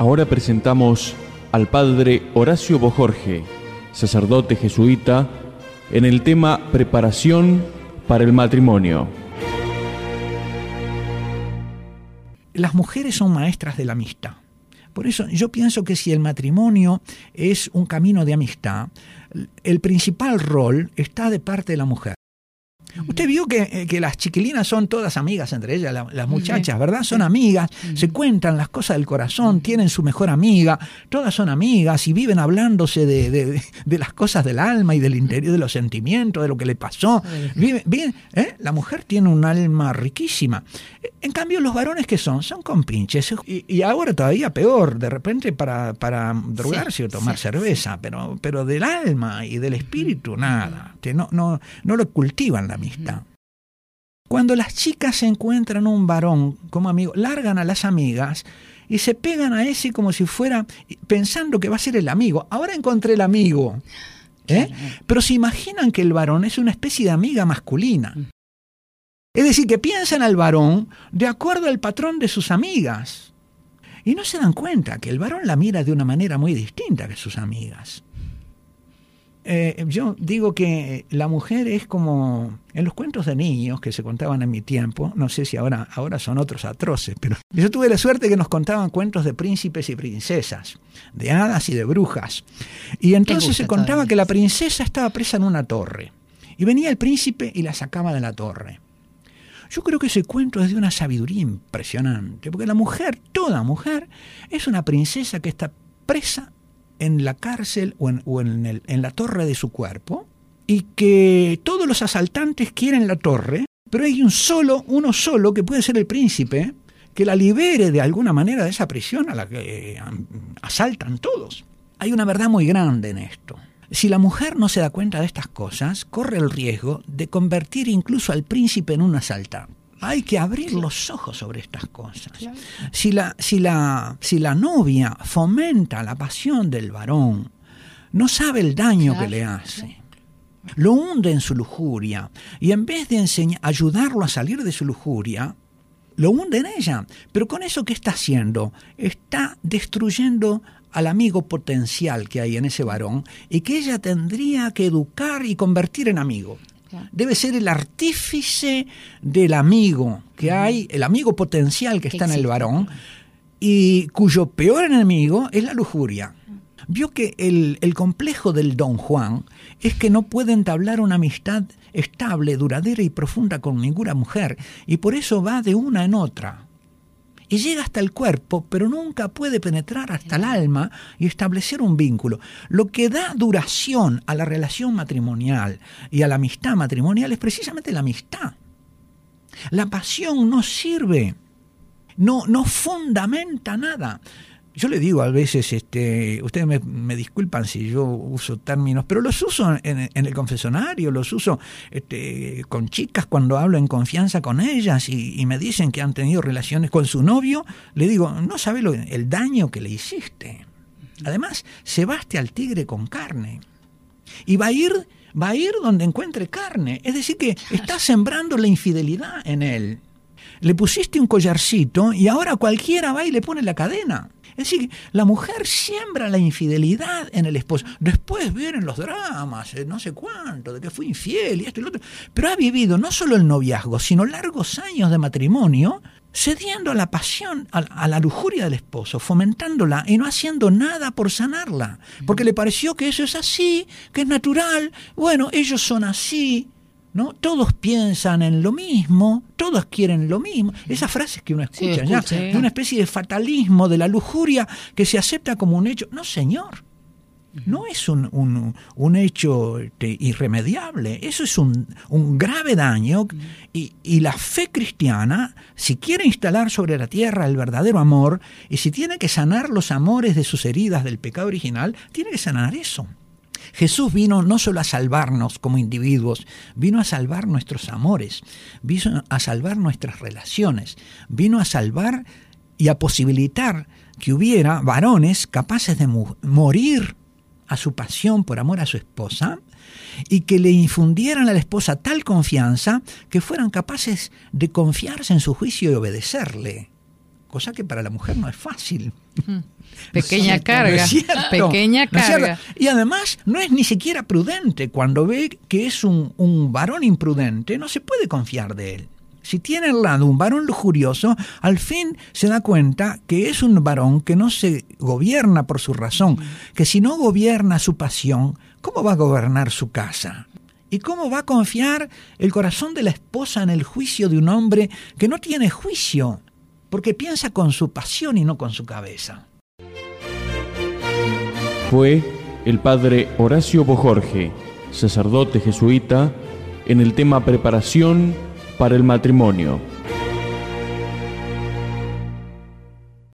Ahora presentamos al padre Horacio Bojorge, sacerdote jesuita, en el tema Preparación para el matrimonio. Las mujeres son maestras de la amistad. Por eso yo pienso que si el matrimonio es un camino de amistad, el principal rol está de parte de la mujer. Usted vio que las chiquilinas son todas amigas entre ellas, las muchachas, ¿verdad? Son amigas, se cuentan las cosas del corazón, tienen su mejor amiga, todas son amigas y viven hablándose de las cosas del alma y del interior, de los sentimientos, de lo que le pasó. Bien, la mujer tiene un alma riquísima. En cambio, los varones, ¿qué son? Son compinches. Y ahora todavía peor, de repente para drogarse o tomar cerveza, pero del alma y del espíritu, nada. No lo cultivan la amistad. Cuando las chicas se encuentran un varón como amigo, largan a las amigas y se pegan a ese como si fuera, pensando que va a ser el amigo. Ahora encontré el amigo. Pero se imaginan que el varón es una especie de amiga masculina. Es decir, que piensan al varón de acuerdo al patrón de sus amigas. Y no se dan cuenta que el varón la mira de una manera muy distinta que sus amigas. Yo digo que la mujer es como en los cuentos de niños que se contaban en mi tiempo, no sé si ahora son otros atroces, pero yo tuve la suerte que nos contaban cuentos de príncipes y princesas, de hadas y de brujas. Y entonces se contaba que la princesa estaba presa en una torre y venía el príncipe y la sacaba de la torre. Yo creo que ese cuento es de una sabiduría impresionante, porque la mujer, toda mujer, es una princesa que está presa en la cárcel o en la torre de su cuerpo, y que todos los asaltantes quieren la torre, pero hay uno solo que puede ser el príncipe, que la libere de alguna manera de esa prisión a la que asaltan todos. Hay una verdad muy grande en esto. Si la mujer no se da cuenta de estas cosas, corre el riesgo de convertir incluso al príncipe en un asaltante. Hay que abrir los ojos sobre estas cosas. Claro. Si la novia fomenta la pasión del varón, no sabe el daño que le hace. Lo hunde en su lujuria y en vez de ayudarlo a salir de su lujuria, lo hunde en ella. Pero con eso, ¿qué está haciendo? Está destruyendo al amigo potencial que hay en ese varón y que ella tendría que educar y convertir en amigo. Debe ser el artífice del amigo que hay, el amigo potencial que está en el varón, y cuyo peor enemigo es la lujuria. Vio que el complejo del Don Juan es que no puede entablar una amistad estable, duradera y profunda con ninguna mujer, y por eso va de una en otra. Y llega hasta el cuerpo, pero nunca puede penetrar hasta el alma y establecer un vínculo. Lo que da duración a la relación matrimonial y a la amistad matrimonial es precisamente la amistad. La pasión no sirve, no fundamenta nada. Yo le digo a veces, ustedes me disculpan si yo uso términos, pero los uso en el confesionario, los uso con chicas cuando hablo en confianza con ellas y me dicen que han tenido relaciones con su novio. Le digo, no sabe el daño que le hiciste. Además, cebaste al tigre con carne y va a ir donde encuentre carne. Es decir, que está sembrando la infidelidad en él. Le pusiste un collarcito y ahora cualquiera va y le pone la cadena. Es decir, la mujer siembra la infidelidad en el esposo. Después vienen los dramas, no sé cuánto, de que fue infiel y esto y lo otro. Pero ha vivido no solo el noviazgo, sino largos años de matrimonio, cediendo a la pasión, a la lujuria del esposo, fomentándola y no haciendo nada por sanarla. Porque le pareció que eso es así, que es natural. Bueno, ellos son así, ¿no? Todos piensan en lo mismo, todos quieren lo mismo. Esas frases que uno escucha, ya, de una especie de fatalismo de la lujuria que se acepta como un hecho. No, señor, no es un hecho irremediable. Eso es un grave daño y la fe cristiana, si quiere instalar sobre la tierra el verdadero amor y si tiene que sanar los amores de sus heridas del pecado original, tiene que sanar eso. Jesús vino no solo a salvarnos como individuos, vino a salvar nuestros amores, vino a salvar nuestras relaciones, vino a salvar y a posibilitar que hubiera varones capaces de morir a su pasión por amor a su esposa y que le infundieran a la esposa tal confianza que fueran capaces de confiarse en su juicio y obedecerle cosa que para la mujer no es fácil. Pequeña carga, ¿no es cierto? pequeña ¿No es cierto? carga. Y además no es ni siquiera prudente. Cuando ve que es un varón imprudente, no se puede confiar de él. Si tiene al lado un varón lujurioso, al fin se da cuenta que es un varón que no se gobierna por su razón, que si no gobierna su pasión, ¿cómo va a gobernar su casa? ¿Y cómo va a confiar el corazón de la esposa en el juicio de un hombre que no tiene juicio, porque piensa con su pasión y no con su cabeza? Fue el padre Horacio Bojorge, sacerdote jesuita, en el tema preparación para el matrimonio.